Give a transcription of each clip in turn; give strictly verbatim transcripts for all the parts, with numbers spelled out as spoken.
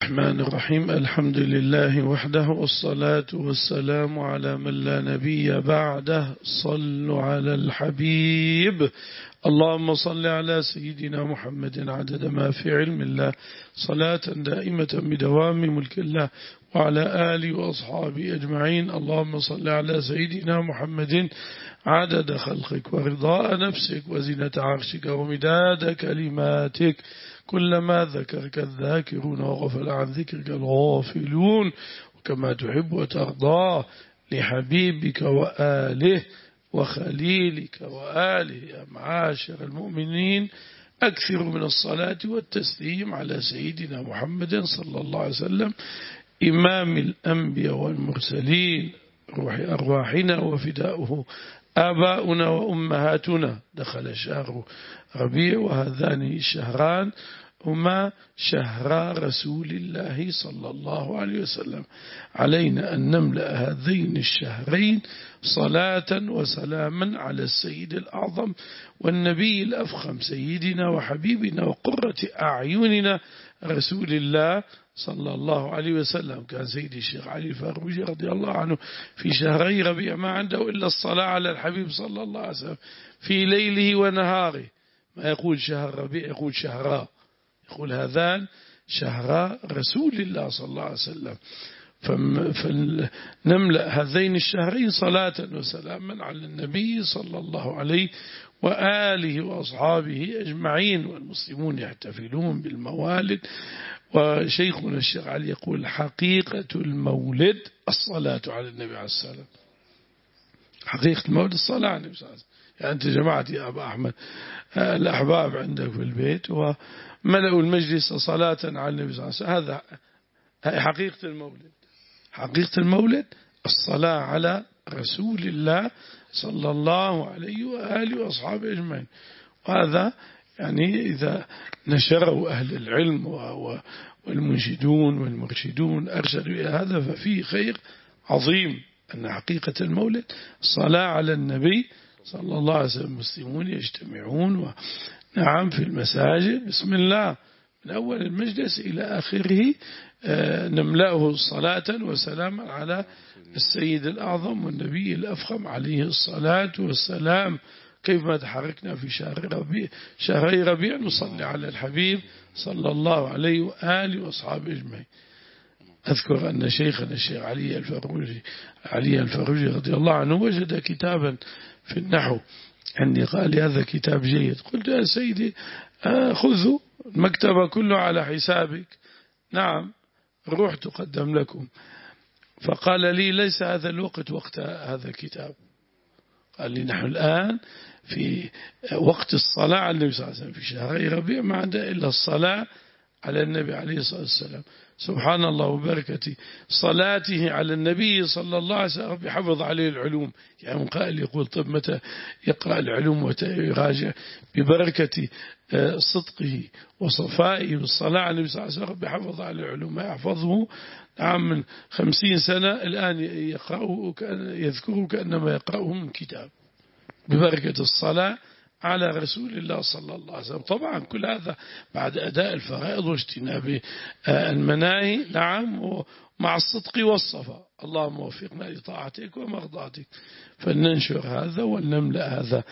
الرحمن الرحيم. الحمد لله وحده والصلاة والسلام على من لا نبي بعده. صلوا على الحبيب. اللهم صل على سيدنا محمد عدد ما في علم الله صلاة دائمة بدوام ملك الله وعلى آله وأصحابه أجمعين. اللهم صل على سيدنا محمد عدد خلقك ورضاء نفسك وزنة عرشك ومداد كلماتك، كلما ذكرك الذاكرون وغفل عن ذكرك الغافلون، وكما تحب وترضى لحبيبك وآله وخليلك وآله. يا معاشر المؤمنين، أكثروا من الصلاة والتسليم على سيدنا محمد صلى الله عليه وسلم، إمام الأنبياء والمرسلين، روح أرواحنا وفداؤه آباؤنا وأمهاتنا. دخل شهر ربيع وهذان الشهران هما شهرا رسول الله صلى الله عليه وسلم. علينا أن نملأ هذين الشهرين صلاة وسلاما على السيد الأعظم والنبي الأفخم، سيدنا وحبيبنا وقرة أعيننا رسول الله صلى الله عليه وسلم. كان سيدي الشيخ علي الفاروجي رضي الله عنه في شهري ربيع ما عنده إلا الصلاة على الحبيب صلى الله عليه وسلم في ليله ونهاره. ما يقول شهر ربيع، يقول شهرا، يقول هذان شهرا رسول الله صلى الله عليه وسلم. فنملأ هذين الشهرين صلاة وسلاما على النبي صلى الله عليه وآله وأصحابه أجمعين. والمسلمون يحتفلون بالموالد، وشيخنا الشيخ علي يقول حقيقة المولد الصلاة على النبي عليه السلام. حقيقة المولد الصلاة على النبي صلى الله عليه وسلم. يعني أنت جماعة يا أبا أحمد الأحباب عندك في البيت وملأوا المجلس صلاة على النبي صلى الله عليه وسلم، هذا حقيقة المولد. حقيقة المولد الصلاة على رسول الله صلى الله عليه وآله وأصحابه أجمعين. وهذا يعني إذا نشره أهل العلم والمنشدون والمرشدون أرشدوا إلى هذا ففيه خير عظيم. أن حقيقة المولد الصلاة على النبي صلى الله عليه وسلم. المسلمون يجتمعون ونعم في المساجد بسم الله من أول المجلس إلى آخره، نملأه صلاة وسلاما على السيد الأعظم والنبي الأفخم عليه الصلاة والسلام. كيفما تحركنا في شهر ربيع شهري ربيع نصلي على الحبيب صلى الله عليه وآله وأصحابه أجمعين. أذكر أن شيخنا الشيخ علي الفاروجي علي الفاروجي رضي الله عنه وجد كتابا في النحو عندي، قال لي هذا كتاب جيد. قلت يا سيدي خذوا المكتبة كله على حسابك، نعم روح تقدم لكم. فقال لي ليس هذا الوقت وقت هذا الكتاب. قال لي نحن الآن في وقت الصلاة على النبي صلى الله عليه وسلم في شهر ربيع، ما عندنا إلا الصلاة على النبي عليه الصلاة والسلام. سبحان الله وبركته صلاته على النبي صلى الله عليه وسلم يحفظ عليه العلوم. يعني قائل يقول طب متى يقرأ العلوم ويراجع؟ ببركة صدقه وصفائه والصلاة على النبي صلى الله عليه وسلم يحفظ عليه العلوم. ما يحفظه نعم من خمسين سنة الآن يقرأه يذكره كأنما يقرأه من كتاب، ببركة الصلاة على رسول الله صلى الله عليه وسلم. طبعا كل هذا بعد أداء الفرائض واجتناب المناهي، نعم، ومع الصدق والصفاء. اللهم وفقنا لطاعتك ومرضاتك. فلننشر هذا ونملأ هذا،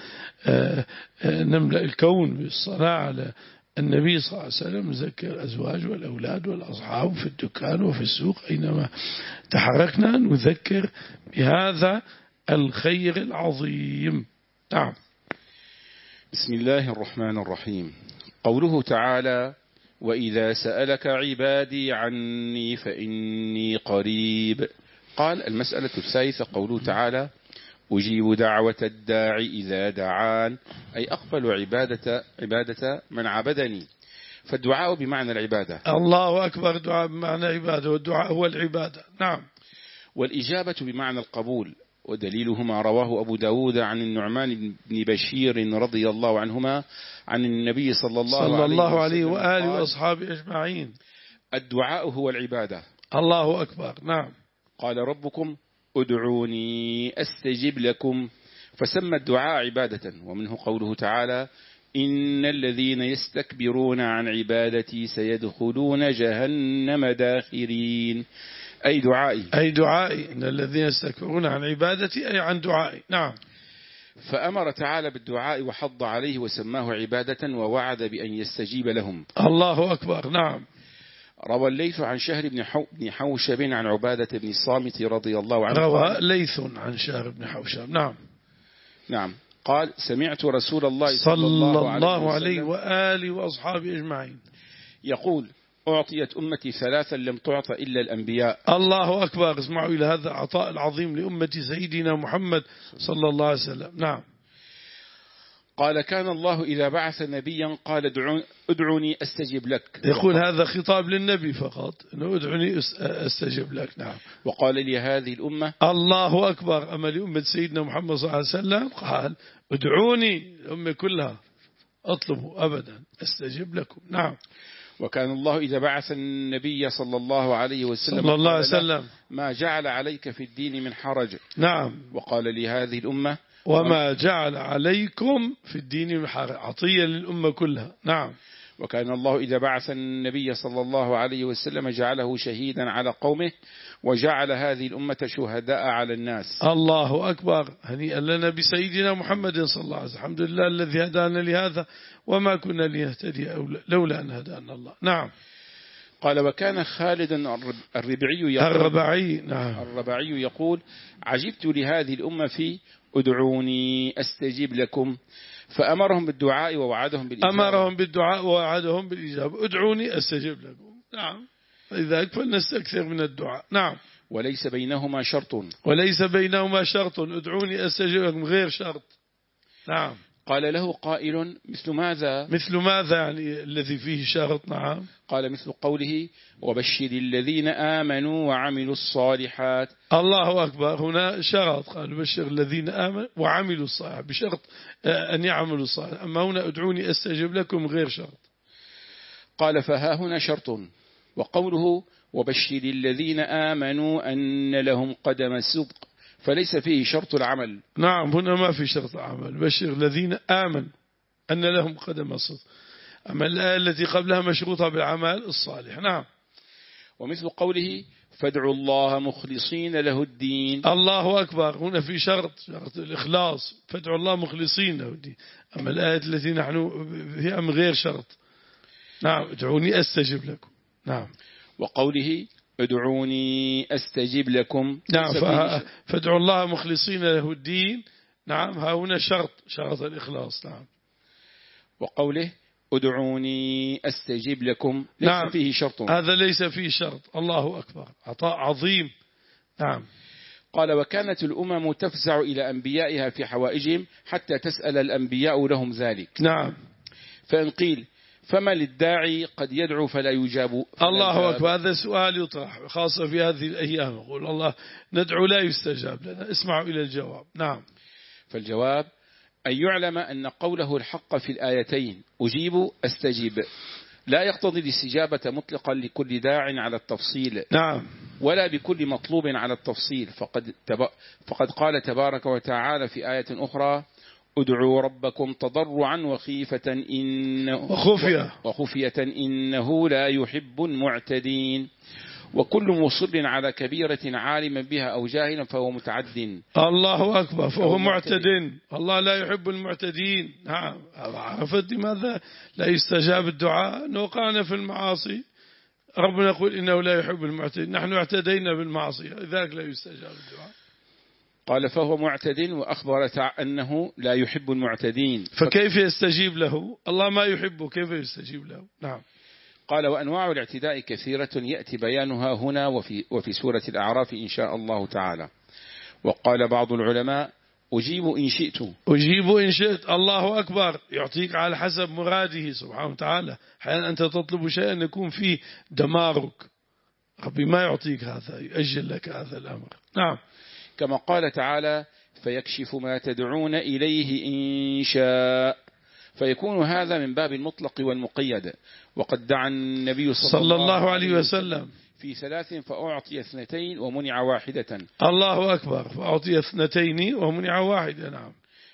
نملأ الكون بالصلاة على النبي صلى الله عليه وسلم. نذكر الأزواج والأولاد والأصحاب في الدكان وفي السوق أينما تحركنا، نذكر بهذا الخير العظيم. نعم. بسم الله الرحمن الرحيم. قوله تعالى: وإذا سألك عبادي عني فإني قريب. قال: المسألة الثالثة قوله تعالى: أجيب دعوة الداعي إذا دعان، أي أقبل عبادة, عبادة من عبدني. فالدعاء بمعنى العبادة. الله أكبر. دعاء بمعنى عبادة، والدعاء هو العبادة. نعم. والإجابة بمعنى القبول. ودليله ما رواه أبو داود عن النعمان بن بشير رضي الله عنهما عن النبي صلى الله, صلى الله عليه وسلم وآله وأصحابه أجمعين: الدعاء هو العبادة. الله أكبر. نعم. قال ربكم ادعوني أستجب لكم، فسمى الدعاء عبادة. ومنه قوله تعالى: إن الذين يستكبرون عن عبادتي سيدخلون جهنم داخرين. أي دعائي أي دعائي، إن الذين يستكبرون عن عبادتي أي عن دعائي. نعم. فأمر تعالى بالدعاء وحض عليه وسماه عبادة ووعد بأن يستجيب لهم. الله أكبر. نعم. روى الليث عن شهر بن, حو... بن حوشب عن عبادة بن الصامت رضي الله عنه. روى ليث عن شهر بن حوشب. نعم. نعم. قال سمعت رسول الله صلى الله, الله عليه وآله وأصحابه أجمعين يقول أعطيت أمتي ثلاثا لم تعط إلا الأنبياء. الله أكبر. اسمعوا إلى هذا العطاء العظيم لأمة سيدنا محمد صلى الله عليه وسلم. نعم. قال كان الله إذا بعث نبيا قال ادعوني أستجب لك. يقول هذا خطاب للنبي فقط، أنه ادعوني أستجب لك. نعم. وقال لي هذه الأمة. الله أكبر. أما لأمة سيدنا محمد صلى الله عليه وسلم قال ادعوني، الأمة كلها أطلبوا أبدا أستجب لكم. نعم. وكان الله إذا بعث النبي صلى الله عليه وسلم صلى الله عليه وسلم ما جعل عليك في الدين من حرج. نعم. وقال لي هذه الأمة وما جعل عليكم في الدين من حرج، عطية للأمة كلها. نعم. وكان الله إذا بعث النبي صلى الله عليه وسلم جعله شهيدا على قومه وجعل هذه الأمة شهداء على الناس. الله أكبر. هنيئا لنا بسيدنا محمد صلى الله عليه وسلم. الحمد لله الذي هدانا لهذا وما كنا لنهتدي لولا أن هدانا الله. نعم. قال وكان خالد الربعي يقول الربعي نعم الربعي يقول عجبت لهذه الأمة في ادعوني أستجيب لكم، فأمرهم بالدعاء ووعدهم بالإجابة. أمرهم بالدعاء ووعدهم بالإجابة. ادعوني أستجيب لكم. نعم. لذلك فلنستكثر من الدعاء. نعم. وليس بينهما شرط. وليس بينهما شرط. ادعوني أستجيب لكم غير شرط. نعم. قال له قائل مثل ماذا؟ مثل ماذا يعني الذي فيه شرط؟ نعم. قال مثل قوله وبشر الذين آمنوا وعملوا الصالحات. الله أكبر. هنا شرط، قال بشر الذين آمنوا وعملوا الصالحات بشرط أن يعملوا الصالحات. أما هنا ادعوني أستجب لكم غير شرط. قال فها هنا شرط. وقوله وبشر الذين آمنوا أن لهم قدم صدق فليس فيه شرط العمل. نعم. هنا ما في شرط العمل. بشر الذين آمنوا أن لهم قدم صدق. أما الآية التي قبلها مشروطة بالعمل الصالح. نعم. ومثل قوله فادعوا الله مخلصين له الدين. الله أكبر. هنا في شرط شرط الإخلاص. فادعوا الله مخلصين له الدين. أما الآية التي نحن فيها من غير شرط. نعم. ادعوني أستجب لكم. نعم. وقوله ادعوني أستجب لكم. نعم. فادعوا الله مخلصين له الدين. نعم. ها هنا شرط شرط الإخلاص. نعم. وقوله ادعوني أستجب لكم ليس نعم. فيه شرط. هذا ليس فيه شرط. الله أكبر. عطاء عظيم. نعم. قال وكانت الأمم تفزع إلى أنبيائها في حوائجهم حتى تسأل الأنبياء لهم ذلك. نعم. فإن قيل فما للداعي قد يدعو فلا يجاب. الله أكبر. هذا سؤال يطرح خاصة في هذه الأيام. يقول الله ندعو لا يستجاب لنا. اسمعوا إلى الجواب. نعم. فالجواب أن يعلم أن قوله الحق في الآيتين أجيب أستجيب لا يقتضي الاستجابة مطلقا لكل داع على التفصيل. نعم. ولا بكل مطلوب على التفصيل. فقد, تب... فقد قال تبارك وتعالى في آية أخرى ادعوا ربكم تضرعا وخيفة إنه وخفية وخفية إنه لا يحب المعتدين. وكل مصر على كبيرة عالما بها أو جاهلا فهو متعد. الله أكبر. فهو معتد. الله لا يحب المعتدين. نعم. عرفت لماذا لا يستجاب الدعاء؟ أنه وقعنا في المعاصي. ربنا يقول إنه لا يحب المعتدين. نحن اعتدينا بالمعاصي لذلك لا يستجاب الدعاء. قال فهو معتد وأخبر أنه لا يحب المعتدين. فكيف يستجيب له؟ الله ما يحبه كيف يستجيب له؟ نعم. قال وأنواع الاعتداء كثيرة يأتي بيانها هنا وفي, وفي سورة الأعراف إن شاء الله تعالى. وقال بعض العلماء أجيب إن شئت. أجيب إن شئت. الله أكبر. يعطيك على حسب مراده سبحانه وتعالى. أحيانا أنت تطلب شيئا يكون فيه دمارك، ربي ما يعطيك هذا، يؤجل لك هذا الأمر. نعم. كما قال تعالى فيكشف ما تدعون إليه إن شاء. فيكون هذا من باب المطلق والمقيد. وقد دعا النبي صلى, صلى الله عليه وسلم في ثلاث فأعطي اثنتين ومنع واحدة. الله أكبر. فأعطي اثنتين ومنع واحدة. نعم.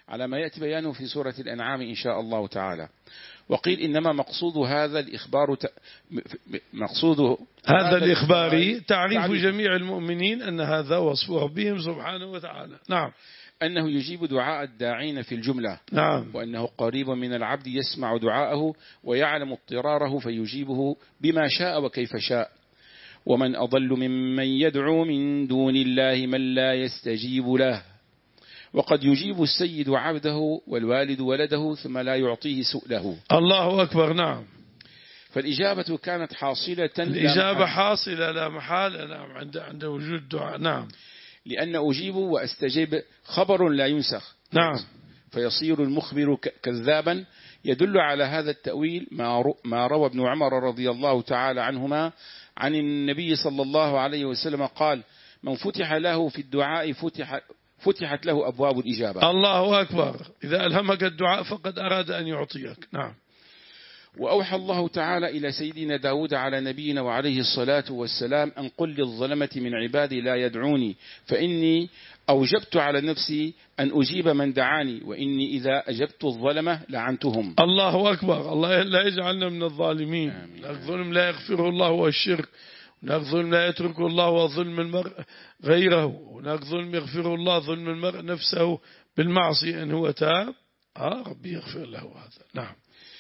على ما يأتي بيانه في سورة الأنعام إن شاء الله تعالى. وقيل إنما مقصود هذا الإخبار ت... مقصود هذا الإخبار تعريف تعريف جميع المؤمنين أن هذا وصف ربهم سبحانه وتعالى. نعم. أنه يجيب دعاء الداعين في الجملة. نعم. وأنه قريب من العبد يسمع دعاءه ويعلم اضطراره فيجيبه بما شاء وكيف شاء. ومن أضل ممن يدعو من دون الله من لا يستجيب له. وقد يجيب السيد عبده والوالد ولده ثم لا يعطيه سؤله. الله أكبر. نعم. فالإجابة كانت حاصلة. الإجابة حاصلة لا محالة. نعم. عند عند وجود دعاء. نعم. لأن أجيب وأستجيب خبر لا ينسخ. نعم. فيصير المخبر كذابا. يدل على هذا التأويل ما روى ابن عمر رضي الله تعالى عنهما عن النبي صلى الله عليه وسلم قال: من فتح له في الدعاء فتح فتحت له أبواب الإجابة. الله أكبر. إذا ألهمك الدعاء فقد أراد أن يعطيك. نعم. وأوحى الله تعالى إلى سيدنا داود على نبينا وعليه الصلاة والسلام أن قل للظلمة من عبادي لا يدعوني فإني أوجبت على نفسي أن أجيب من دعاني وإني إذا أجبت الظلمة لعنتهم. الله أكبر. الله لا يجعلنا من الظالمين. الظلم لا يغفره الله والشرك. هناك ظلم لا يتركه الله وظلم المرء غيره. هناك ظلم يغفره الله ظلم المرء نفسه بالمعصية إن هو تاب آه ربي يغفر له هذا. نعم.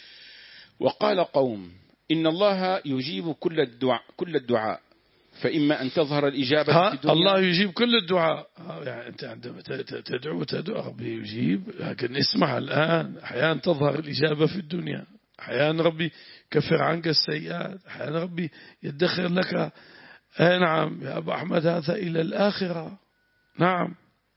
وقال قوم إن الله يجيب كل الدعاء كل الدعاء فإما أن تظهر الإجابة في الدنيا. الله يجيب كل الدعاء. يعني أنت عندما تدعو تدعو ربي يجيب. لكن اسمع الآن أحيانا تظهر الإجابة في الدنيا. أحيانا ربي كفر عنك السيئات. أحيانا ربي يدخر لك آه نعم يا أبو أحمد هذا إلى الآخرة. نعم.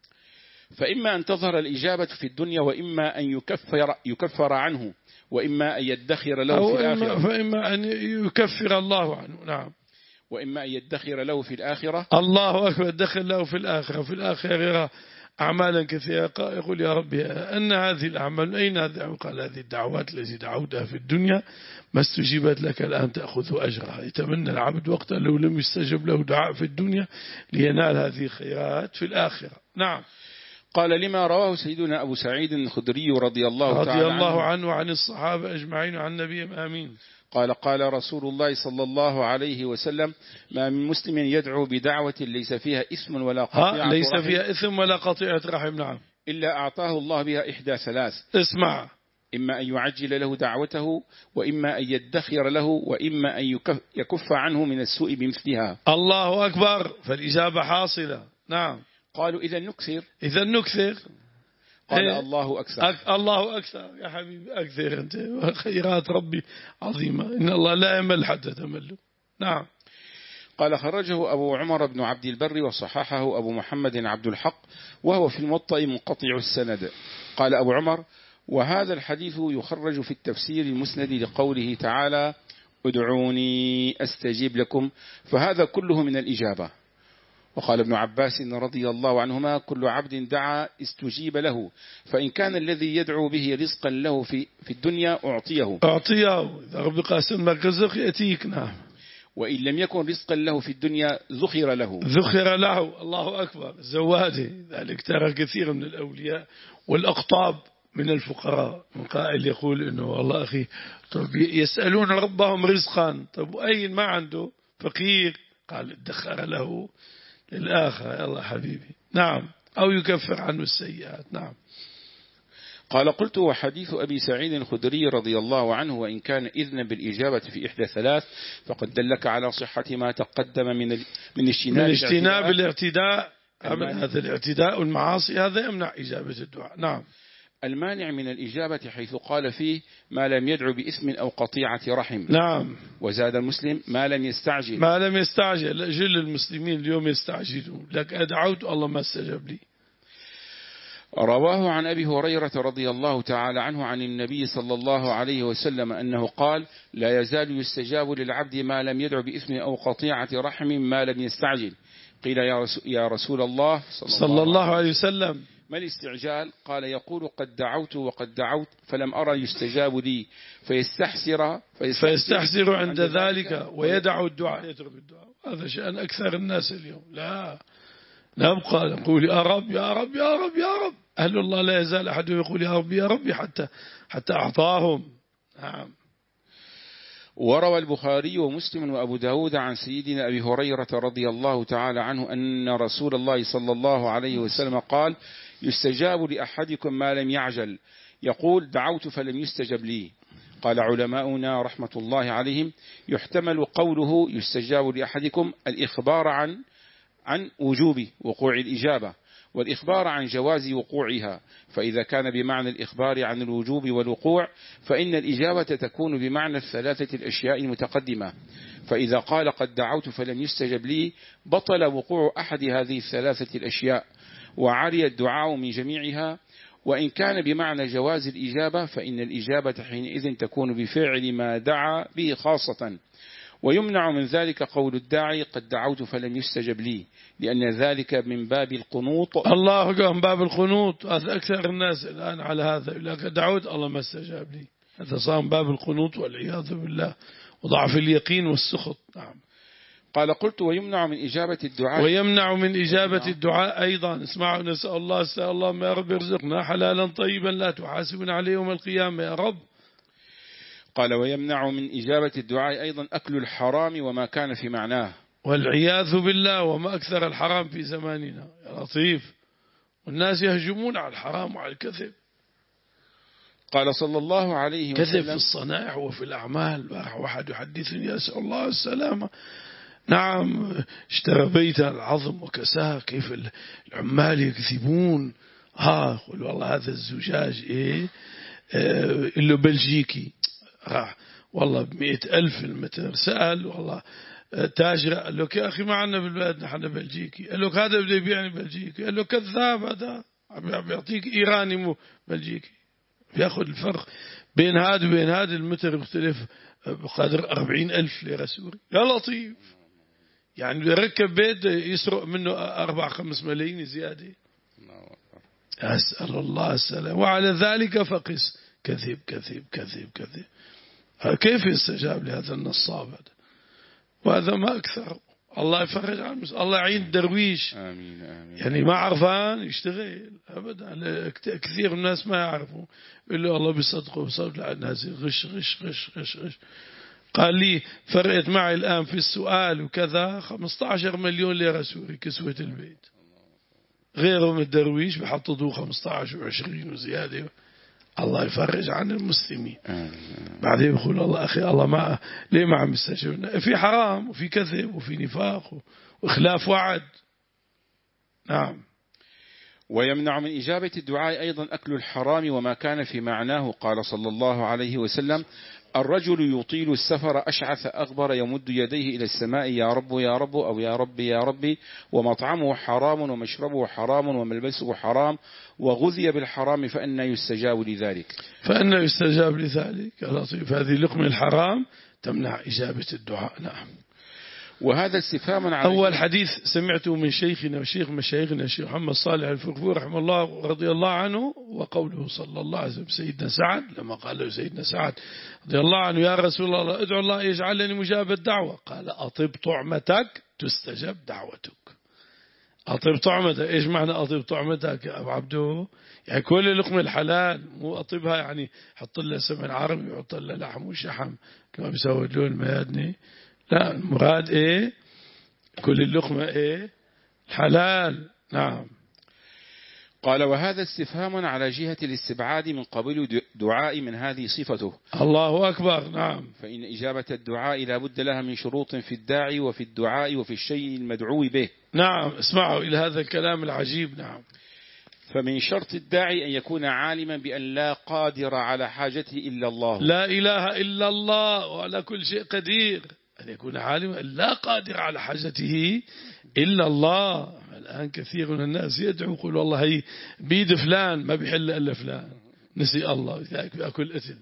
فإما أن تظهر الإجابة في الدنيا وإما أن يكفر يكفر عنه وإما أن يدخر له في الآخرة. فإما أن يكفر الله عنه. نعم. وإما أن يدخر له في الآخرة. الله أكبر. يدخر له في الآخرة. في الآخرة يرى أعمالا كثيرة يقول يا ربي أن هذه الأعمال أين هذه؟ قال هذه الدعوات التي دعوتها في الدنيا ما استجيبت لك الآن تأخذ أجرها. يتمنى العبد وقتا لو لم يستجب له دعاء في الدنيا لينال هذه الخيرات في الآخرة. نعم. قال لما رواه سيدنا أبو سعيد الخدري رضي الله رضي تعالى الله عنه وعن الصحابة أجمعين وعن النبي آمين. قال قال رسول الله صلى الله عليه وسلم ما من مسلم يدعو بدعوة ليس فيها إثم ولا قطيعة ليس رحم فيها إثم ولا قطيعة رحم. نعم. إلا أعطاه الله بها إحدى ثلاث. اسمع. إما أن يعجل له دعوته وإما أن يدخر له وإما أن يكف عنه من السوء بمثلها. الله أكبر. فالإجابة حاصلة. نعم. قالوا إذا نكثر. إذا نكثر. قال إيه؟ الله أكثر. أك الله أكثر يا حبيبي. أكثر أنت خيرات ربي عظيمة. إن الله لا يمل حتى تمله. نعم. قال خرجه أبو عمر بن عبد البر وصححه أبو محمد عبد الحق وهو في الموطأ منقطع السند. قال أبو عمر وهذا الحديث يخرج في التفسير المسند لقوله تعالى ادعوني أستجيب لكم فهذا كله من الإجابة. وقال ابن عباس رضي الله عنهما كل عبد دعا استجيب له فإن كان الذي يدعو به رزقا له في في الدنيا أعطيه أعطيه إذا رب قاسم لك رزق يأتيك. نعم. وإن لم يكن رزقا له في الدنيا ذخر له. ذخر له. الله أكبر. زواده. ذلك ترى كثير من الأولياء والأقطاب من الفقراء من قائل يقول إنه والله أخي طب يسألون ربهم رزقا طب أين ما عنده فقير قال ادخر له للآخرة يا الله حبيبي. نعم. أو يكفر عنه السيئات. نعم. قال قلت وحديث أبي سعيد الخدري رضي الله عنه وإن كان إذن بالإجابة في إحدى ثلاث فقد دلك على صحة ما تقدم من من اجتناب من اجتناب الاعتداء. هذا الاعتداء والمعاصي هذا يمنع إجابة الدعاء. نعم. المانع من الإجابة حيث قال فيه ما لم يدعو بإثم أو قطيعة رحم. نعم. وزاد المسلم ما لم يستعجل. ما لم يستعجل. جل المسلمين اليوم يستعجلون لك أدعوت الله ما استجاب لي. رواه عن أبي هريرة رضي الله تعالى عنه عن النبي صلى الله عليه وسلم أنه قال لا يزال يستجاب للعبد ما لم يدعو بإثم أو قطيعة رحم ما لم يستعجل. قيل يا رسول, يا رسول الله صلى, صلى الله عليه وسلم ما الاستعجال؟ قال يقول قد دعوت وقد دعوت فلم أرى يستجاب لي فيستحسر فيستحسر, فيستحسر عند ذلك ويدع الدعاء يترك الدعاء. هذا شأن أكثر الناس اليوم. لا نبقى نقول يا رب يا رب يا رب يا رب. أهل الله لا يزال أحد يقول يا رب يا رب حتى حتى أعطاهم. نعم. وروى البخاري ومسلم وأبو داود عن سيدنا أبي هريرة رضي الله تعالى عنه أن رسول الله صلى الله عليه وسلم قال: يستجاب لأحدكم ما لم يعجل، يقول: دعوت فلم يستجب لي. قال علماؤنا رحمة الله عليهم: يحتمل قوله يستجاب لأحدكم الإخبار عن عن وجوب وقوع الإجابة، والإخبار عن جواز وقوعها، فإذا كان بمعنى الإخبار عن الوجوب والوقوع فإن الإجابة تكون بمعنى الثلاثة الأشياء المتقدمة، فإذا قال قد دعوت فلم يستجب لي بطل وقوع أحد هذه الثلاثة الأشياء وعري الدعاء من جميعها. وإن كان بمعنى جواز الإجابة فإن الإجابة حينئذ تكون بفعل ما دعا به خاصة، ويمنع من ذلك قول الداعي قد دعوت فلم يستجب لي، لأن ذلك من باب القنوط. الله قال من باب القنوط. أكثر الناس الآن على هذا، إلا قد دعوت الله ما استجاب لي، هذا صار من باب القنوط والعياذ بالله وضعف اليقين والسخط. نعم. قال قلت: ويمنع من إجابة الدعاء ويمنع من إجابة الدعاء أيضا. اسمعوا، نسأل الله نسأل الله يا رب ارزقنا حلالا طيبا لا تحاسبنا عليه يوم القيامة يا رب. قال: ويمنع من إجابة الدعاء أيضا أكل الحرام وما كان في معناه. والعياذ بالله، وما أكثر الحرام في زماننا يا لطيف، والناس يهجمون على الحرام وعلى الكذب. قال صلى الله عليه وسلم: كذب في الصنائع وفي الأعمال. واحد يحدثني يسأل الله السلامة، نعم، اشترى بيتا العظم وكساه، كيف العمال يكذبون. ها قل والله هذا الزجاج ايه اه اللي بلجيكي، راح والله بمئة ألف المتر. سأل والله تاجر، قال له يا أخي ما عنا بالبلد نحن بلجيكي. قال له هذا بده يبيعني بلجيكي. قال له كذاب، هذا بيعطيك إيراني مو بلجيكي. بياخذ الفرق بين هذا وبين هذا المتر بيختلف بقدر أربعين ألف ليرة سوري. يا لطيف، يعني يركب بيت يسرق منه أربع خمس ملايين زيادة. أسأل الله السلام. وعلى ذلك فقس كذب كذب كذب كذب. كيف يستجاب لهذا النصاب هذا؟ وهذا ما أكثر. الله يفرج عن المس... الله يعين الدرويش. آمين آمين. يعني ما عرفان يشتغل أبدا. كثير من الناس ما يعرفوا، إلا الله بيصدقوا بصدق على الناس غش غش غش غش غش. قال لي فرقت معي الآن في السؤال وكذا خمسة عشر مليون ليرة سوري كسوة البيت. غيرهم الدرويش بحطوا خمسة عشر وعشرين وزيادة. الله يفرج عن المسلمين. بعدين يقول الله أخي الله ما ليه ما عم يستجيبنا؟ في حرام وفي كذب وفي نفاق وإخلاف وعد. نعم. ويمنع من إجابة الدعاء أيضا أكل الحرام وما كان في معناه. قال صلى الله عليه وسلم: الرجل يطيل السفر أشعث أغبر يمد يديه إلى السماء يا رب يا رب أو يا رب يا ربي، ومطعمه حرام ومشربه حرام وملبسه حرام وغذي بالحرام، فأنى يستجاب لذلك. فأنى يستجاب لذلك. لطيف. هذه لقمة الحرام تمنع إجابة الدعاء. نعم. وهذا استفهام على أول حديث سمعته من شيخنا وشيخ مشايخنا الشيخ محمد صالح الفقفور رحمه الله رضي الله عنه، وقوله صلى الله عليه وسلم سيدنا سعد لما قال له سيدنا سعد رضي الله عنه: يا رسول الله ادعو الله يجعلني مجاب الدعوة. قال: أطب طعمتك تستجب دعوتك. أطب طعمتك. إيش معنى أطب طعمتك يا أبو عبدو؟ يعني كل لقمة الحلال، مو أطبها يعني حط لها سمن عربي وحط لها لحم وشحم كما بيسوي له الميادني. لا، المراد إيه؟ كل اللقمة إيه؟ الحلال. نعم. قال: وهذا استفهام على جهة الاستبعاد من قبيل دعاء من هذه صفته. الله أكبر. نعم. فإن إجابة الدعاء لا بد لها من شروط في الداعي وفي الدعاء وفي الشيء المدعو به. نعم. اسمعوا إلى هذا الكلام العجيب. نعم. فمن شرط الداعي أن يكون عالما بأن لا قادر على حاجته إلا الله. لا إله إلا الله وعلى كل شيء قدير. أن يكون عالما لا قادر على حاجته إلا الله. الآن كثير من الناس يدعو يقول والله هي بيد فلان ما بيحل إلا فلان، نسي الله بأكل أثل.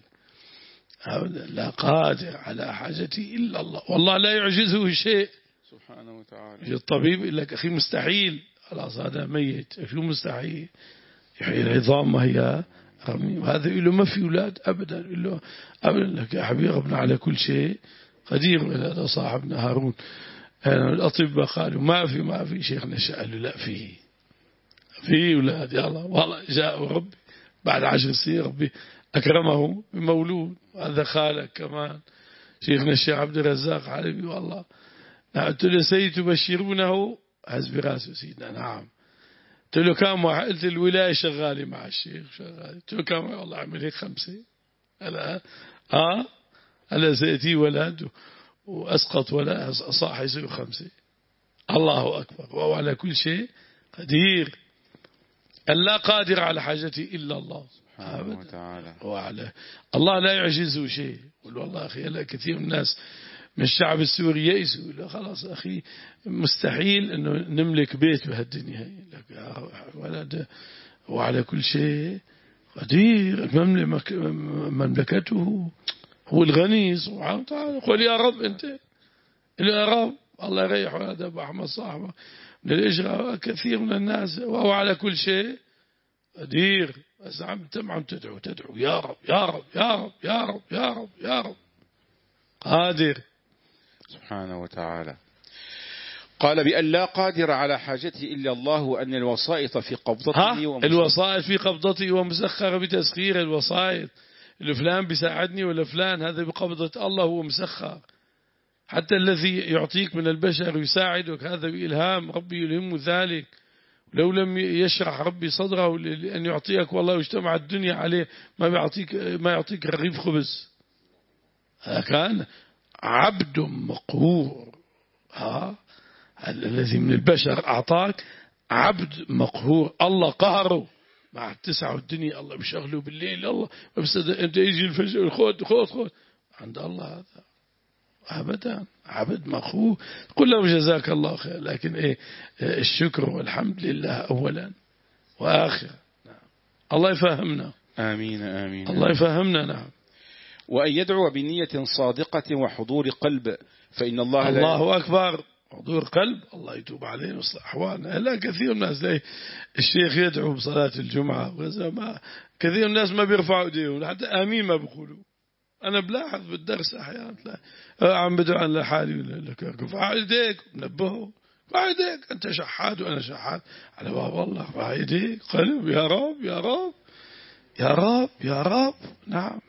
لا قادر على حاجته إلا الله، والله لا يعجزه شيء سبحانه وتعالى. الطبيب يقول لك أخي مستحيل، خلاص هذا ميت، شو مستحيل؟ يحيي العظام ما هي رميم. وهذا يقول له ما في أولاد أبدا، يقول له أبدا لك يا حبيبي ربنا على كل شيء قدير. هذا صاحبنا هارون الأطباء قالوا ما في ما في. شيخنا قال له لا فيه فيه أولاد يا الله. والله جاء ربي بعد عشر سنين ربي أكرمه بمولود. هذا خالك كمان شيخنا الشيخ عبد الرزاق حلبي. والله قلت له سيد تبشرونه هز براسه سيدنا. نعم. قلت له كم واحد؟ قلت الولاية شغالة مع الشيخ شغالة. قلت له كم؟ والله عمل هيك خمسة. هلا اه هلا سيأتي ولد وأسقط ولا صاح يصير خمسة. الله أكبر وهو على كل شيء قدير. ألا قادر على حاجتي إلا الله سبحانه وتعالى. وعلى الله لا يعجزه شيء. والله أخي لا كثير من الناس من الشعب السوري يئسوا. لا خلاص أخي مستحيل أنه نملك بيت بهالدنيا. ولد وعلى كل شيء قدير. مملكته هو الغني سبحانه وتعالى. قل يا رب أنت يا رب. الله يريح هذا أبو أحمد صاحبه من الإجراء. كثير من الناس وهو على كل شيء قدير. بس عم عم تدعو تدعو يا رب يا رب يا رب يا رب يا رب يا رب قادر سبحانه وتعالى. قال بأن لا قادر على حاجته إلا الله وأن الوسائط في قبضته ومسخر. الوسائط في قبضته ومسخر بتسخير الوسائط. الفلان بيساعدني ولا فلان هذا بقبضة الله هو مسخر. حتى الذي يعطيك من البشر يساعدك هذا بإلهام ربي يلهم ذلك. لو لم يشرح ربي صدره لأن يعطيك والله يجتمع الدنيا عليه ما يعطيك ما يعطيك رغيف خبز. هذا كان عبد مقهور. ها الذي من البشر أعطاك عبد مقهور. الله قهره مع التسعة والدنيا. الله بشغله بالليل. الله بس أنت يجي الفجر خذ خذ خذ عند الله. هذا أبدا عبد مقهور. قل له جزاك الله خير. لكن إيه الشكر والحمد لله أولا وآخر. نعم. الله يفهمنا. آمين آمين. الله يفهمنا. نعم. وأن يدعو بنية صادقة وحضور قلب فإن الله الله أكبر. حضور قلب الله يتوب علينا ويصلح أحوالنا. لا كثير من الناس زي الشيخ يدعو بصلاة الجمعة ما كثير من الناس ما بيرفعوا ايديهم حتى آمين ما بيقولوا. أنا بلاحظ بالدرس أحيانا عم بدعو أنا لحالي لك ارفع ايديك نبهه. ارفع ايديك أنت شحات وأنا شحات على باب الله. ارفع ايديك قلب يا رب يا رب يا رب يا رب. نعم.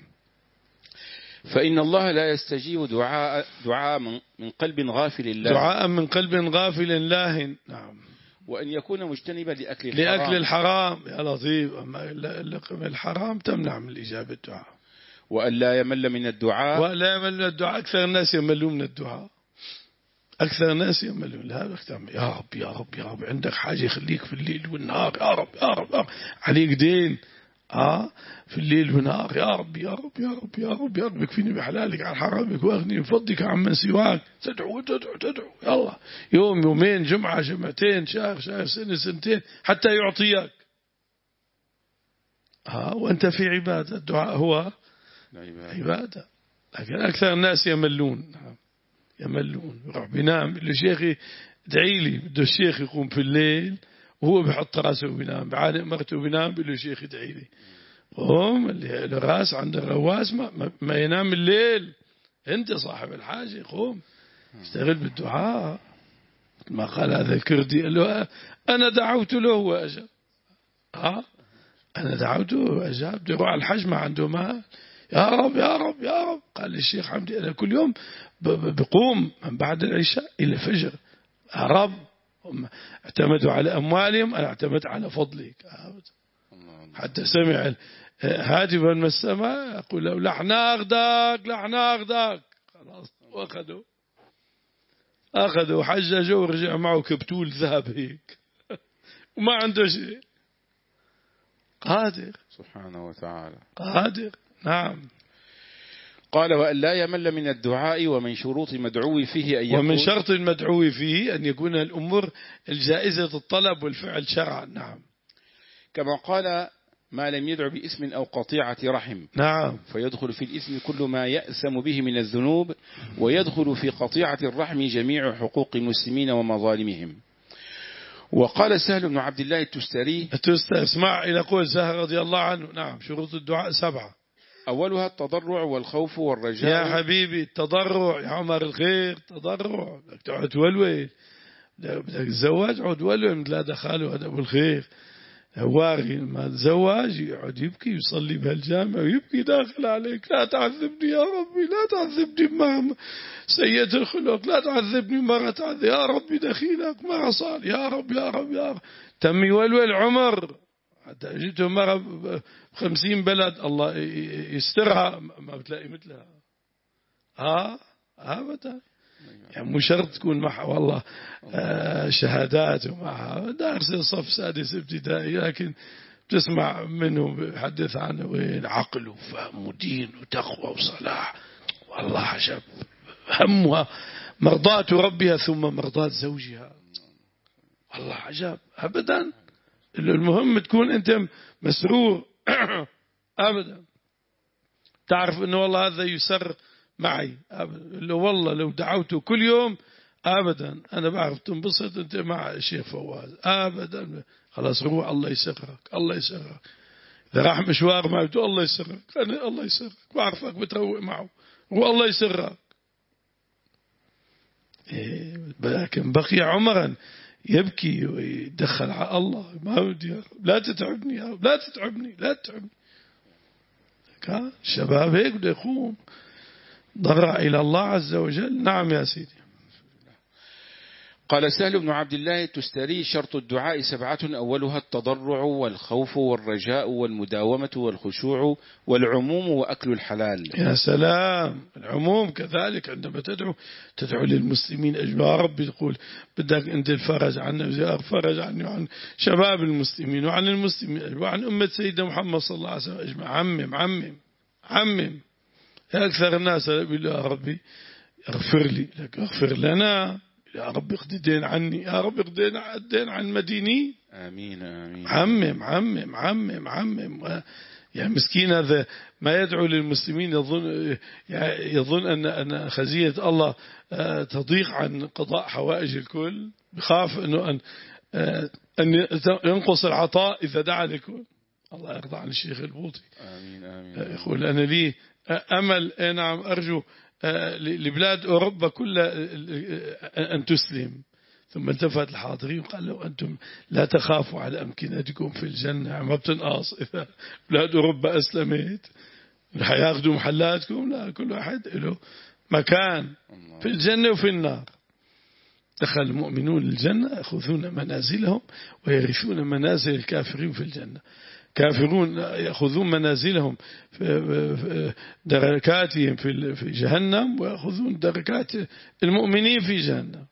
فإن الله لا يستجيب دعاء دعاء من قلب غافل الله. دعاء من قلب غافل لاهن. نعم. وأن يكون مجتنبا لأكل الحرام. لأكل الحرام يا لطيف. أما الحرام تمنع من الإجابة الدعاء. وأن لا يمل من الدعاء. ولا يمل من الدعاء. أكثر الناس يملون من الدعاء. أكثر الناس يملون. لا يا رب يا رب يا رب عندك حاجة خليك في الليل والنهار يا رب يا رب, يا رب. عليك دين آه في الليل والنهار يا رب يا رب يا رب يا رب يا رب اكفيني بحلالك عن حرامك واغني من فضلك عمن سواك. تدعو تدعو تدعو يلا يوم يومين جمعة جمعتين شهر شهر سنة سنتين حتى يعطيك. آه وأنت في عبادة. الدعاء هو عبادة. لكن أكثر الناس يملون. يملون يروح بينام اللي شيخي ادعي لي بده الشيخ يقوم في الليل وهو بيحط راسه وبينام. بعانق مرته بينام بيقول له شيخ ادعي لي. قوم اللي الراس عند الرواس ما, ما ينام الليل. انت صاحب الحاجة قوم اشتغل بالدعاء. ما قال هذا الكردي قال له أنا دعوت له وأجاب. ها أنا دعوته وأجاب. بده يروح على الحج ما عنده مال. يا رب يا رب يا رب. قال الشيخ حمدي أنا كل يوم بقوم من بعد العشاء إلى الفجر. يا رب هم اعتمدوا على أموالهم أنا اعتمدت على فضلك. حتى سمع هاتفا من السماء يقول له لحنا أخذك لحنا أخذك. خلاص وأخذوا أخذوا حججوا ورجع معه كبتول ذهب هيك وما عنده شيء. قادر سبحانه وتعالى قادر. نعم. قال وأن لا يمل من الدعاء ومن شروط مدعو فيه أن يكون ومن شرط المدعو فيه أن يكون الأمور الجائزة الطلب والفعل شرعا. نعم. كما قال ما لم يدعو باسم أو قطيعة رحم. نعم. فيدخل في الاسم كل ما يأسم به من الذنوب ويدخل في قطيعة الرحم جميع حقوق المسلمين ومظالمهم. وقال سهل بن عبد الله التستري التستري اسمع إلى قول سهل رضي الله عنه. نعم. شروط الدعاء سبعة. أولها التضرع والخوف والرجاء. يا حبيبي التضرع يا عمر الخير، تضرع بدك تقعد تولول، بدك تتزوج عود ولول مثل هذا خاله هذا أبو الخير هواغي ما تزوج يقعد يبكي يصلي بهالجامع ويبكي داخل عليك، لا تعذبني يا ربي، لا تعذبني ما سيد الخلق، لا تعذبني مرة تعذب يا ربي دخيلك ما صار يا رب يا رب يا رب. تم يولول عمر حتى جيته مرة بخمسين بلد الله يسترها ما بتلاقي مثلها. ها أبدا يعني مو شرط تكون معها والله آه شهادات ومعها دارس صف سادس ابتدائي، لكن تسمع منه بيحدث عنه وين عقل وفهم ودين وتقوى وصلاح، والله عجب همها مرضاة ربها ثم مرضاة زوجها، والله عجب أبدا. المهم تكون أنت مسرور أبدا، تعرف أنه والله هذا يسر معي أبدا، والله لو دعوته كل يوم أبدا أنا بعرف تنبسط أنت مع الشيخ فواز أبدا، خلاص روح الله يسرك الله يسرك، إذا راح مشوار معه الله يسرك أنا الله يسرك بعرفك بتروق معه والله يسرك. إيه لكن بقي عمرا يبكي ويدخل على الله ما بدي لا تتعبني يا لا تتعبني لا تتعبني. كان الشباب هيك بده يقوم ضرع إلى الله عز وجل. نعم يا سيدي. قال سهل بن عبد الله التستري شرط الدعاء سبعة أولها التضرع والخوف والرجاء والمداومة والخشوع والعموم وأكل الحلال. يا سلام العموم كذلك عندما تدعو تدعو للمسلمين أجمع يا رب تقول بدك أنت الفرج عنا فرج عني وعن شباب المسلمين وعن المسلمين وعن أمة سيدنا محمد صلى الله عليه وسلم أجمع. عمم عمم عمم أكثر الناس يقول يا ربي اغفر لي لك اغفر لنا يا رب اقضي الدين عني يا رب اقضي الدين عن مديني. آمين آمين. عمم عمم عمم عمم يعني مسكين هذا ما يدعو للمسلمين يظن يظن أن أن خزينة الله تضيق عن قضاء حوائج الكل، بخاف أنه أن أن ينقص العطاء إذا دعا لكل. الله يرضى عن الشيخ البوطي. آمين آمين. يقول أنا لي أمل نعم أرجو لبلاد أوروبا كلها أن تسلم. ثم التفت الحاضرين وقال لو أنتم لا تخافوا على أمكنتكم في الجنة ما بتنقص إذا بلاد أوروبا أسلمت حياخذوا محلاتكم، لا كل واحد له مكان في الجنة وفي النار. دخل المؤمنون الجنة يأخذون منازلهم ويرثون منازل الكافرين في الجنة. كافرون يأخذون منازلهم في دركاتهم في جهنم ويأخذون دركات المؤمنين في جهنم.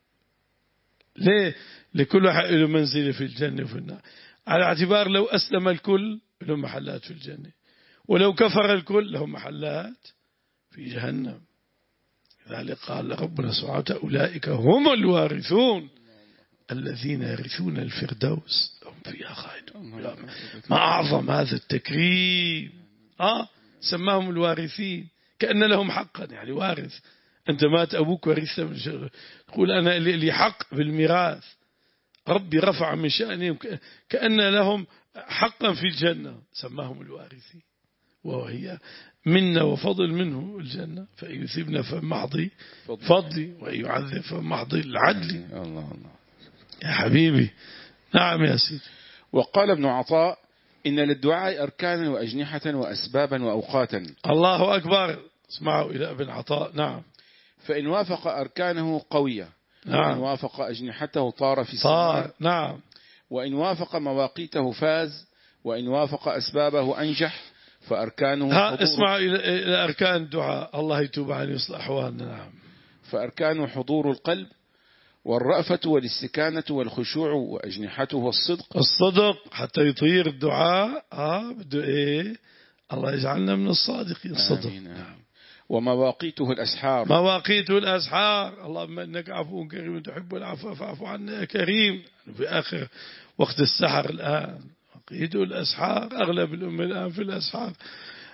ليه؟ لكل واحد له منزل في الجنة وفي النار، على اعتبار لو أسلم الكل له محلات في الجنة ولو كفر الكل له محلات في جهنم. لذلك قال ربنا سبحانه وتعالى أولئك هم الوارثون الذين يرثون الفردوس هم فيها خالدون. ما أعظم هذا التكريم. آه سماهم الوارثين كأن لهم حقا، يعني وارث أنت مات أبوك ورثت من شغل تقول أنا لي حق بالميراث، ربي رفع من شأنهم كأن لهم حقا في الجنة سماهم الوارثين، وهي منا وفضل منه الجنة، فإن يثبنا فمحضي فضلي وإن يعذب فمحضي العدل. الله الله يا حبيبي. نعم يا سيدي. وقال ابن عطاء إن للدعاء أركانا وأجنحة وأسبابا وأوقاتا. الله أكبر. اسمعوا إلى ابن عطاء. نعم. فإن وافق أركانه قوية، نعم. وإن وافق أجنحته طار في طار. السماء. نعم. وإن وافق مواقيته فاز، وإن وافق أسبابه أنجح. فأركانه ها اسمعوا إلى أركان الدعاء الله يتوب عليه ويصلح أحوالنا. نعم. فأركانه حضور القلب والرأفة والاستكانة والخشوع، وأجنحته الصدق. الصدق حتى يطير الدعاء. آه بده إيه الله يجعلنا من الصادقين. الصدق. نعم. ومواقيته الأسحار. مواقيته الأسحار. اللهم إنك عفو كريم تحب العفو فاعف عنا يا كريم. في آخر وقت السحر الآن مواقيته الأسحار، أغلب الأمة الآن في الأسحار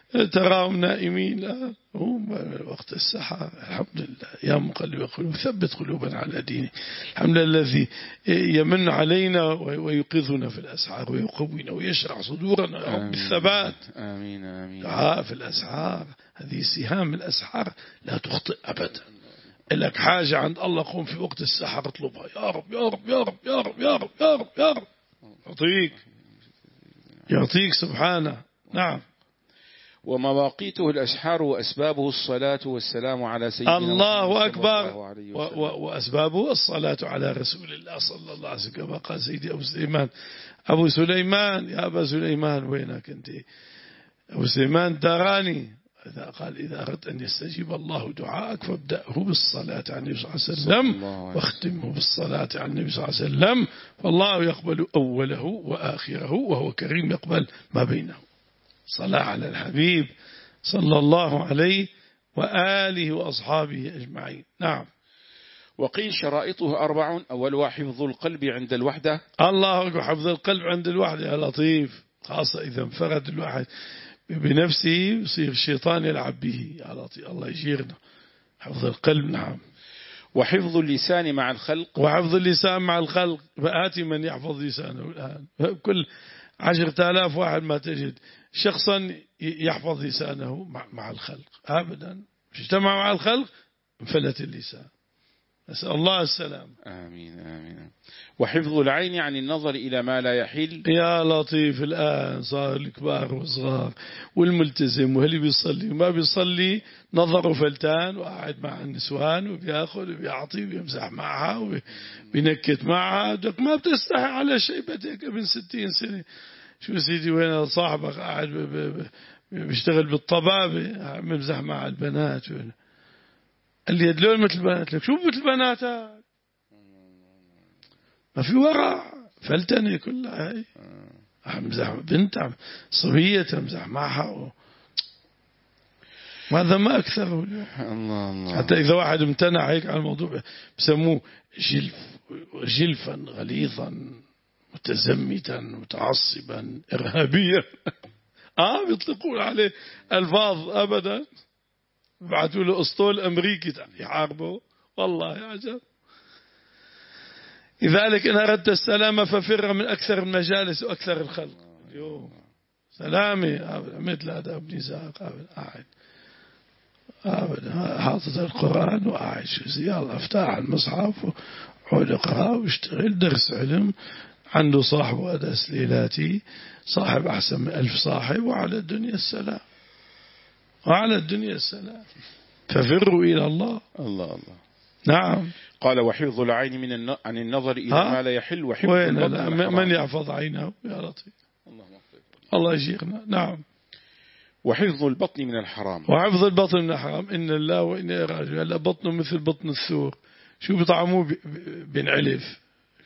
تراهم نائمين، لا هم وقت السحر. الحمد لله يا مقلب القلوب ثبت قلوبنا على دينك. الحمد لله الذي يمن علينا ويوقظنا في الأسحار ويقوينا ويشرح صدورنا بالثبات. آمين آمين. دعاء في الأسحار، هذه سهام الأسحار لا تخطئ أبدا. لك حاجة عند الله قوم في وقت السحر اطلبها، يا رب يا رب يا رب يا رب يا رب يا رب يا رب يعطيك يعطيك سبحانه. نعم. ومواقيته الأسحار وأسبابه الصلاة والسلام على سيدنا الله أكبر. وأسبابه الصلاة على رسول الله صلى الله عليه وسلم كما قال سيدي أبو سليمان. أبو سليمان يا أبا سليمان وينك أنت؟ أبو سليمان داراني إذا قال إذا أردت أن يستجيب الله دعاءك فابدأه بالصلاة على النبي صلى الله عليه وسلم واختمه بالصلاة على النبي صلى الله عليه وسلم، فالله يقبل أوله وآخره وهو كريم يقبل ما بينه. صلاة على الحبيب صلى الله عليه وآله وأصحابه أجمعين. نعم. وقيل شرائطه أربع، أولها حفظ القلب عند الوحدة. الله أكبر. حفظ القلب عند الوحدة يا لطيف، خاصة إذا انفرد الواحد بنفسه يصير الشيطان يلعب به يا لطيف. الله يجيرنا. حفظ القلب. نعم. وحفظ اللسان مع الخلق. وحفظ اللسان مع الخلق. فآتي من يحفظ لسانه الآن كل عشرة آلاف واحد ما تجد شخصا يحفظ لسانه مع الخلق أبدا. اجتمع مع الخلق انفلت اللسان. نسأل الله السلام. آمين آمين. وحفظ العين عن النظر إلى ما لا يحل. يا لطيف الآن صار الكبار والصغار والملتزم واللي بيصلي وما بيصلي نظره فلتان وقاعد مع النسوان وبياخذ وبيعطي وبيمزح معها وبينكت معها. دوك ما بتستحي على شيبتك ابن ستين سنة. شو سيدي وين صاحبك قاعد بيشتغل بالطبابة بيمزح مع البنات اللي يدلون مثل بنات. لك شو مثل بناتك؟ ما في ورع فلتني كلها هاي. امزح بنت صبية تمزح معها و... ماذا ما أكثره اليوم. الله الله. حتى إذا واحد امتنع هيك على الموضوع بسموه جلف جلفا غليظا متزمتا متعصبا إرهابيا. آه بيطلقون عليه ألفاظ أبدا. بعثوا له أسطول أمريكي يحاربه. والله يا عجب. لذلك إن أردت السلامة ففر من أكثر المجالس وأكثر الخلق. اليوم سلامي مثل هذا ابن زاق قاعد حاطط القرآن وقاعد شو يلا افتح المصحف وعود اقرأ واشتغل درس علم. عنده صاحب أدس ليلاتي صاحب أحسن من ألف صاحب وعلى الدنيا السلام وعلى الدنيا السلام. ففروا إلى الله. الله الله. نعم. قال وحفظ العين من الن... عن النظر إلى ما لا يحل. وحفظ البطن. من يحفظ عينه يا لطيف. الله يجيرنا. نعم. وحفظ البطن من الحرام. وحفظ البطن من الحرام. إن الله وإن راجعون. هلا بطنه مثل بطن الثور. شو بطعموه بنعلف.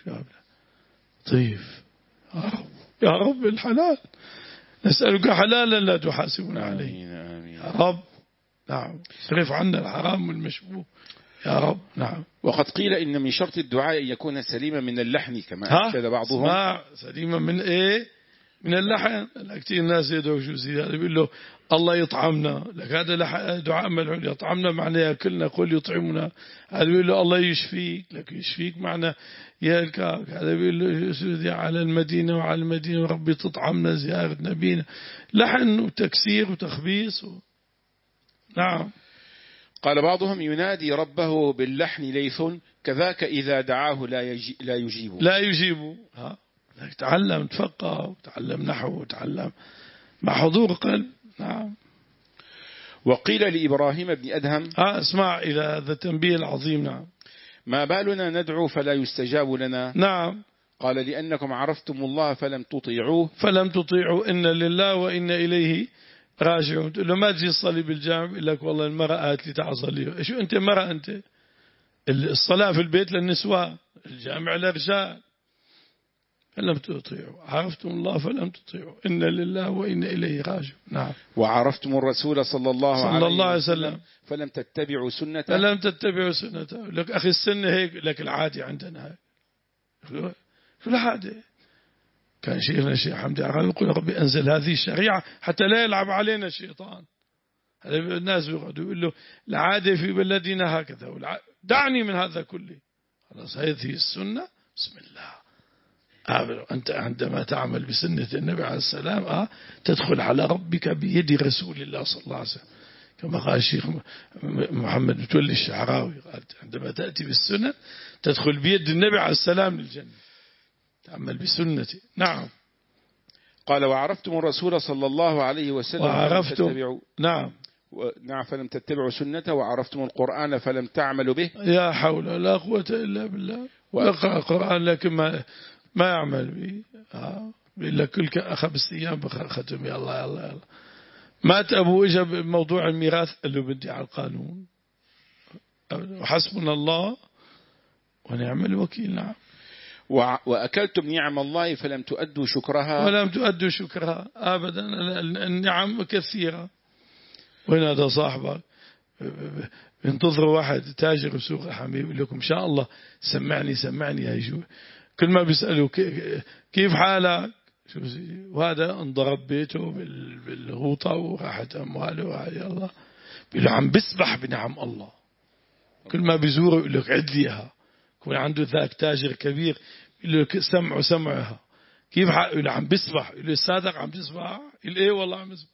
طيف يا رب يا رب الحلال نسألك حلالا لا تحاسبنا عليه. آمين. يا رب. نعم. صرف عنا الحرام والمشبوه يا رب. نعم. وقد قيل إن من شرط الدعاء أن يكون سليما من اللحن كما أكد بعضهم. ما سليما من إيه؟ من اللحن. كثير الناس يدعوا شو سيدي هذا بيقول له الله يطعمنا. لك هذا دعاء ملعون. يطعمنا معناه يأكلنا. قل يطعمنا. هذا بيقول له الله يشفيك. لك يشفيك معناه يالكاك. هذا بيقول له سيدي على المدينة وعلى المدينة وربي تطعمنا زيارة نبينا. لحن وتكسير وتخبيص و... نعم. قال بعضهم ينادي ربه باللحن ليث كذاك إذا دعاه لا يجي لا يجيب. لا يجيب. ها تعلم تفقه وتعلم نحو وتعلم مع حضور قلب. نعم. وقيل لإبراهيم بن أدهم. ها اسمع إلى هذا التنبيه العظيم. نعم. ما بالنا ندعو فلا يستجاب لنا. نعم. قال لأنكم عرفتم الله فلم تطيعوه. فلم تطيعوا. إن لله وإن إليه راجعون. تقول له ما تجي تصلي بالجامع يقول لك والله المرأة قالت لي تعال صلي. شو أنت مرأة أنت؟ الصلاة في البيت للنسوان الجامع للرجال. فلم تطيعوا. عرفتم الله فلم تطيعوا. إن لله وإن إليه راجعون. نعم. وعرفتم الرسول صلى الله صلى الله عليه وسلم فلم تتبعوا سنته. فلم تتبعوا سنته. لك أخي السنة هيك لك العادي عندنا هيك. شو العادة؟ كان شيخنا الشيخ حمدي عقل يقول ربي أنزل هذه الشريعة حتى لا يلعب علينا الشيطان. الناس بيقعدوا يقول له العادة في بلدنا هكذا، دعني من هذا كله. خلاص هذه السنة، بسم الله. أنت عندما تعمل بسنة النبي عليه السلام آه تدخل على ربك بيد رسول الله صلى الله عليه وسلم، كما قال الشيخ محمد متولي الشعراوي، قال عندما تأتي بالسنة تدخل بيد النبي عليه السلام للجنة، تعمل بسنتي. نعم. قال وعرفتم الرسول صلى الله عليه وسلم وعرفتم نعم نعم فلم تتبعوا سنته، وعرفتم القرآن فلم تعملوا به. يا حول ولا قوة إلا بالله. يقرأ القرآن لكن ما ما يعمل به. آه. إلا كل خمس أيام ختم يا الله يا الله يا الله. مات أبو إجا بموضوع الميراث قال له بدي على القانون، وحسبنا الله ونعم الوكيل. نعم. وأكلتم نعم الله فلم تؤدوا شكرها. ولم تؤدوا شكرها أبدا. النعم كثيرة. وين هذا صاحبك بينتظر واحد تاجر بسوق حميد يقول لكم إن شاء الله سمعني سمعني يا جو، كل ما بيسألوا كيف حالك، وهذا انضرب بيته بالغوطة وراحت أمواله يا الله، بيقول له عم بسبح بنعم الله. كل ما بيزوره يقول لك عد ليها. يكون عنده ذاك تاجر كبير يقول لك سمعوا سمعها كيف حق، يقول له عم بسبح، يقول له صادق عم تسبح، يقول ايه والله عم بسبح.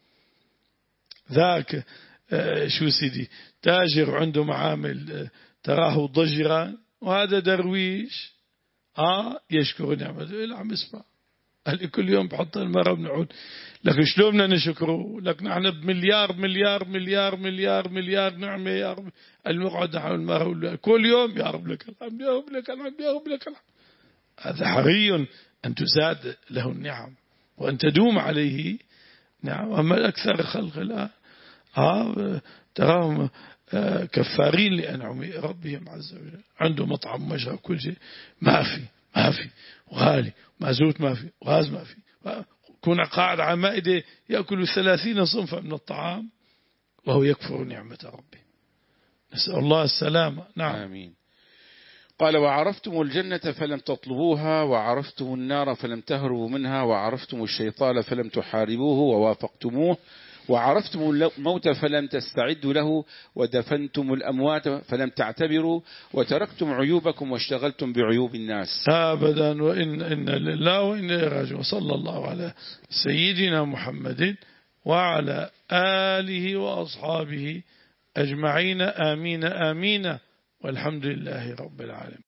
ذاك آه شو سيدي تاجر عنده معامل آه تراه ضجرا، وهذا درويش اه يشكر نعمته، يقول عم بسبح. قال كل يوم بحط المرة بنعود، لكن شلون بدنا نشكره؟ لك نحن بمليار مليار مليار مليار مليار نعمة يا رب. المقعد نحن المرة كل يوم يا رب لك الحمد يا رب لك الحمد يا رب لك الحمد. هذا حري أن تزاد له النعم وأن تدوم عليه. نعم. أما أكثر خلق الآن آه تراهم آه كفارين لأنعم ربهم عز وجل، عنده مطعم مشرب كل شيء ما في ما في، وغالي، مازوت ما في، وغاز ما في، كون قاعد على مائدة يأكل ثلاثين صنفا من الطعام وهو يكفر نعمة ربه. نسأل الله السلامة. نعم. آمين. قال وعرفتم الجنة فلم تطلبوها، وعرفتم النار فلم تهربوا منها، وعرفتم الشيطان فلم تحاربوه ووافقتموه، وعرفتم الموت فلم تستعدوا له، ودفنتم الأموات فلم تعتبروا، وتركتم عيوبكم واشتغلتم بعيوب الناس. أبدا. وإن إن لله وإنا إليه راجعون. صلى الله على سيدنا محمد وعلى آله وأصحابه أجمعين. آمين آمين. والحمد لله رب العالمين.